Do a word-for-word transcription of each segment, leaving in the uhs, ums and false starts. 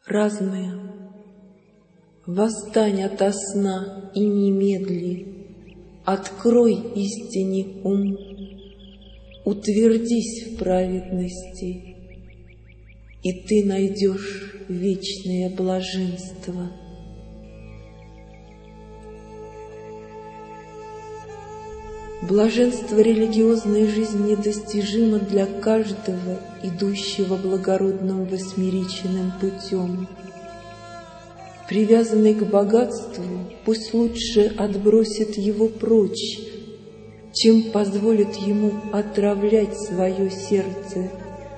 разные. Восстань ото сна и немедли, открой истине ум, утвердись в праведности, и ты найдешь вечное блаженство. Блаженство религиозной жизни недостижимо для каждого, идущего благородным восьмеричным путем. Привязанный к богатству, пусть лучше отбросит его прочь, чем позволит ему отравлять свое сердце.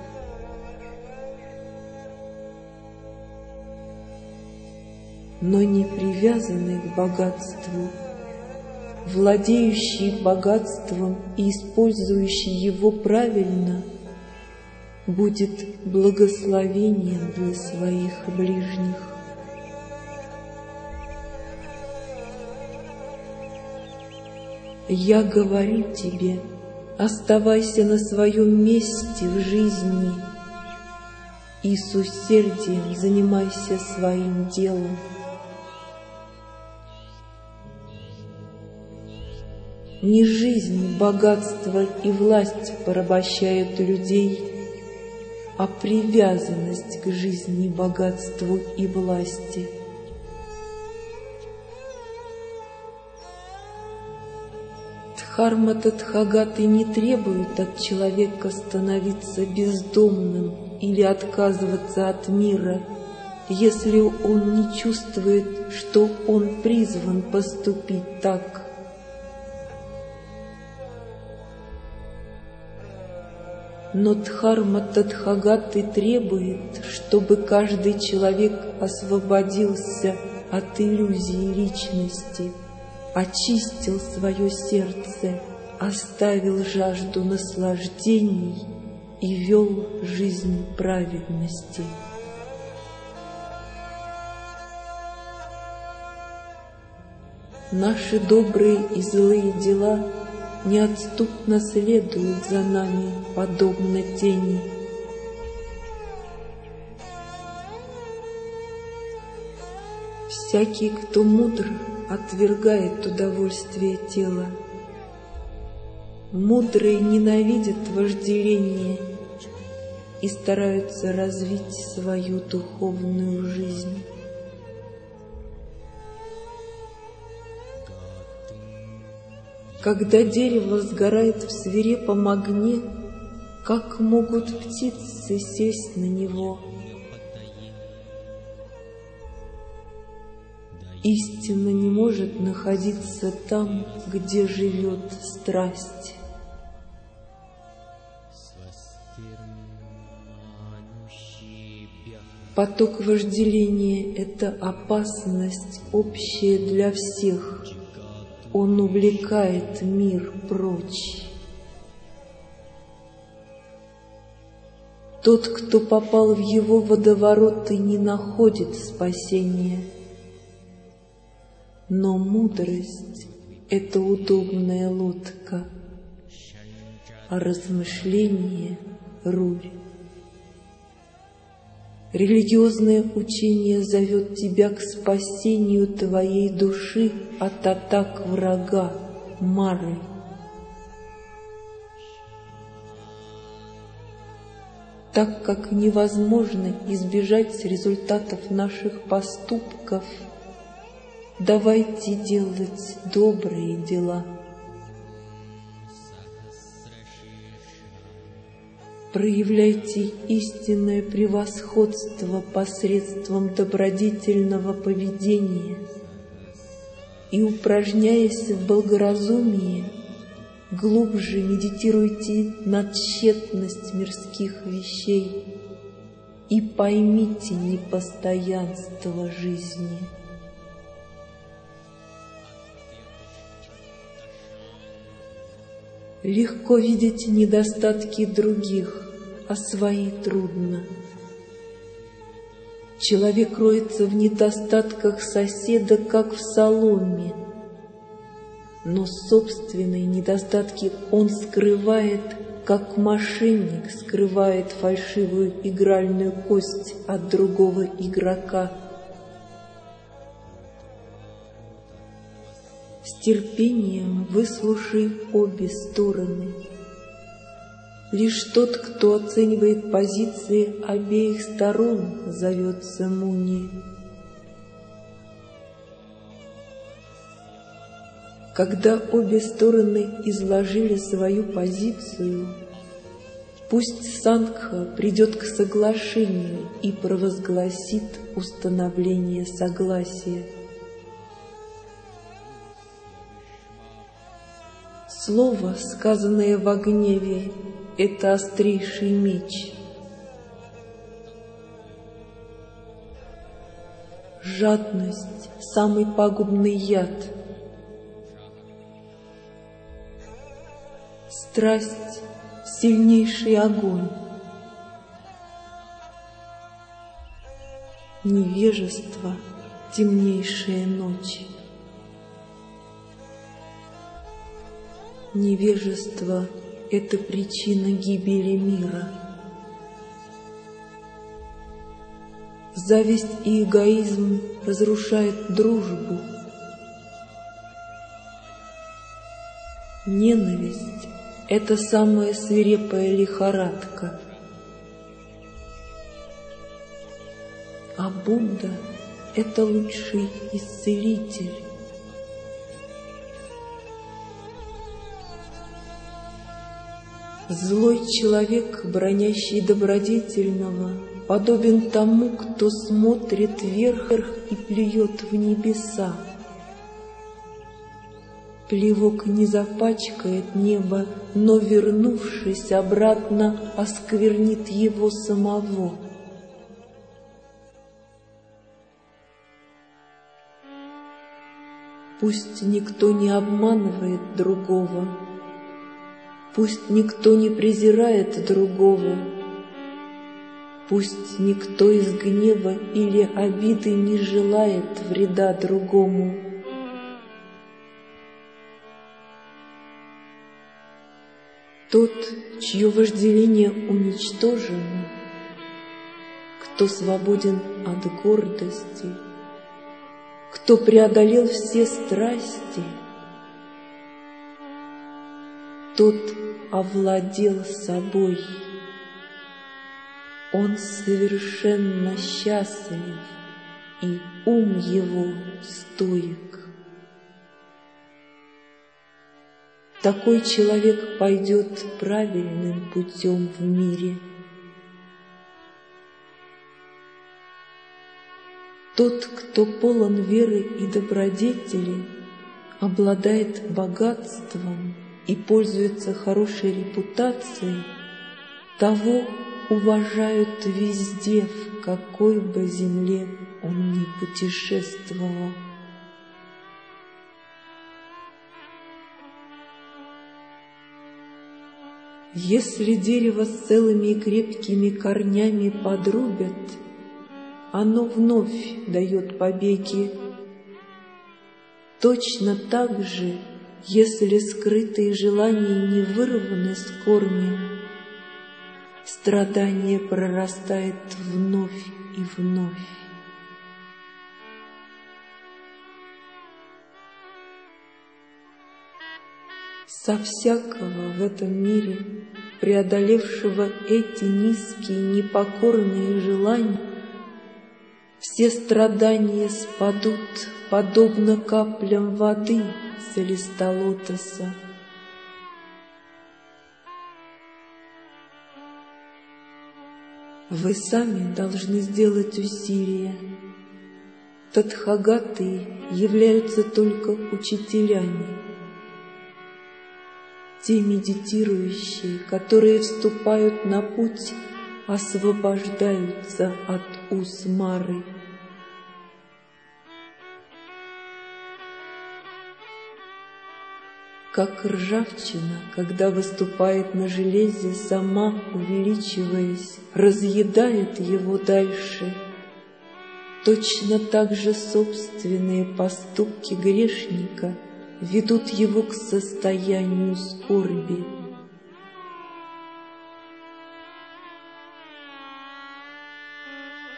Но не привязанный к богатству, владеющий богатством и использующий его правильно, будет благословением для своих ближних. Я говорю тебе, оставайся на своем месте в жизни и с усердием занимайся своим делом. Не жизнь, богатство и власть порабощают людей, а привязанность к жизни, богатству и власти. Дхарма Татхагаты не требует от человека становиться бездомным или отказываться от мира, если он не чувствует, что он призван поступить так. Но Дхарма Татхагаты требует, чтобы каждый человек освободился от иллюзии личности, очистил свое сердце, оставил жажду наслаждений и вел жизнь праведности. Наши добрые и злые дела неотступно следуют за нами, подобно тени. Всякий, кто мудр, отвергает удовольствие тела. Мудрые ненавидят вожделение и стараются развить свою духовную жизнь. Когда дерево сгорает в свирепом огне, как могут птицы сесть на него? Истина не может находиться там, где живет страсть. Поток вожделения — это опасность общая для всех. Он увлекает мир прочь. Тот, кто попал в его водовороты, не находит спасения. Но мудрость — это удобная лодка, а размышление — руль. Религиозное учение зовет тебя к спасению твоей души от атак врага, Мары. Так как невозможно избежать результатов наших поступков, давайте делать добрые дела. Проявляйте истинное превосходство посредством добродетельного поведения и, упражняясь в благоразумии, глубже медитируйте на тщетность мирских вещей и поймите непостоянство жизни. Легко видеть недостатки других, а свои трудно. Человек роется в недостатках соседа, как в соломе, но собственные недостатки он скрывает как мошенник скрывает фальшивую игральную кость от другого игрока. С терпением выслушай обе стороны. Лишь тот, кто оценивает позиции обеих сторон, зовется Муни. Когда обе стороны изложили свою позицию, пусть Сангха придет к соглашению и провозгласит установление согласия. Слово, сказанное во гневе, — это острейший меч. Жадность — самый пагубный яд. Страсть — сильнейший огонь. Невежество — темнейшая ночь. Невежество — это причина гибели мира. Зависть и эгоизм разрушают дружбу. Ненависть — это самая свирепая лихорадка. А Будда — это лучший исцелитель. Злой человек, бранящий добродетельного, подобен тому, кто смотрит вверх и плюет в небеса. Плевок не запачкает небо, но, вернувшись обратно, осквернит его самого. Пусть никто не обманывает другого, пусть никто не презирает другого, пусть никто из гнева или обиды не желает вреда другому. Тот, чье вожделение уничтожено, кто свободен от гордости, кто преодолел все страсти, тот овладел собой. Он совершенно счастлив, и ум его стоек. Такой человек пойдет правильным путем в мире. Тот, кто полон веры и добродетели, обладает богатством и пользуется хорошей репутацией, того уважают везде, в какой бы земле он ни путешествовал. Если дерево с целыми и крепкими корнями подрубят, оно вновь дает побеги. Точно так же, если скрытые желания не вырваны с корнем, страдание прорастает вновь и вновь. Со всякого в этом мире, преодолевшего эти низкие непокорные желания, все страдания спадут, подобно каплям воды с листа лотоса. Вы сами должны сделать усилия. Тадхагаты являются только учителями. Те медитирующие, которые вступают на путь, освобождаются от уз Мары. Как ржавчина, когда выступает на железе, сама, увеличиваясь, разъедает его дальше, точно так же собственные поступки грешника ведут его к состоянию скорби.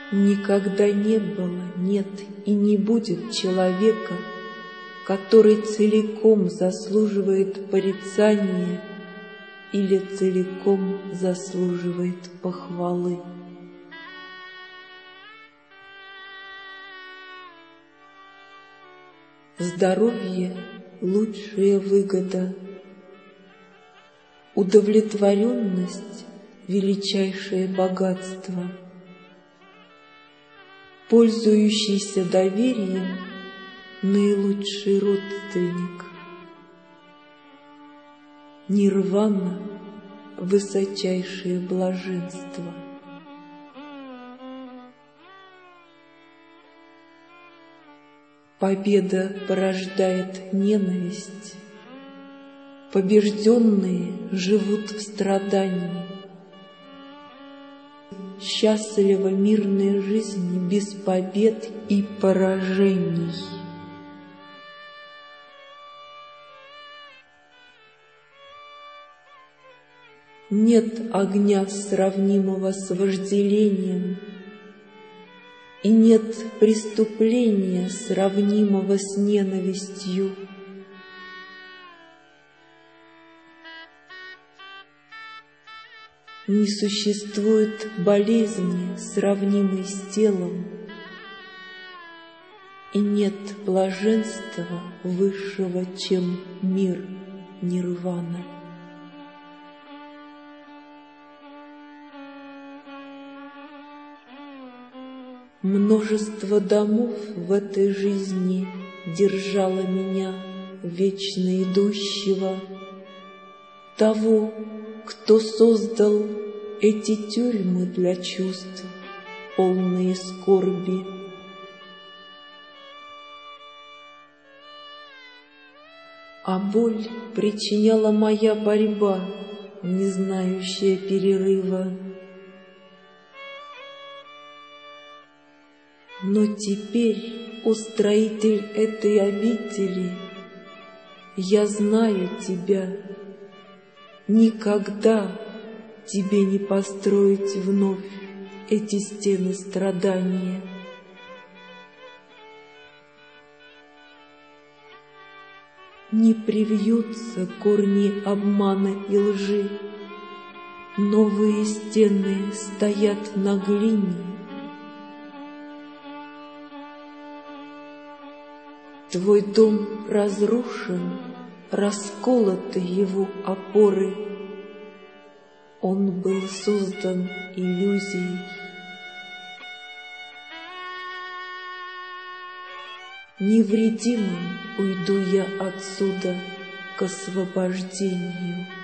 Никогда не было, нет и не будет человека, который целиком заслуживает порицания или целиком заслуживает похвалы. Здоровье — лучшая выгода, удовлетворенность — величайшее богатство, пользующийся доверием — наилучший родственник, нирвана — высочайшее блаженство. Победа порождает ненависть, побежденные живут в страдании. Счастлива мирная жизнь без побед и поражений. Нет огня, сравнимого с вожделением, и нет преступления, сравнимого с ненавистью. Не существует болезни, сравнимой с телом, и нет блаженства высшего, чем мир нирвана. Множество домов в этой жизни держало меня, вечно идущего, того, кто создал эти тюрьмы для чувств, полные скорби. А боль причиняла моя борьба, не знающая перерыва. Но теперь, о строитель этой обители, я знаю тебя. Никогда тебе не построить вновь эти стены страдания. Не привьются корни обмана и лжи, новые стены стоят на глине. Твой дом разрушен, расколоты его опоры. Он был создан иллюзией. Невредимым уйду я отсюда к освобождению.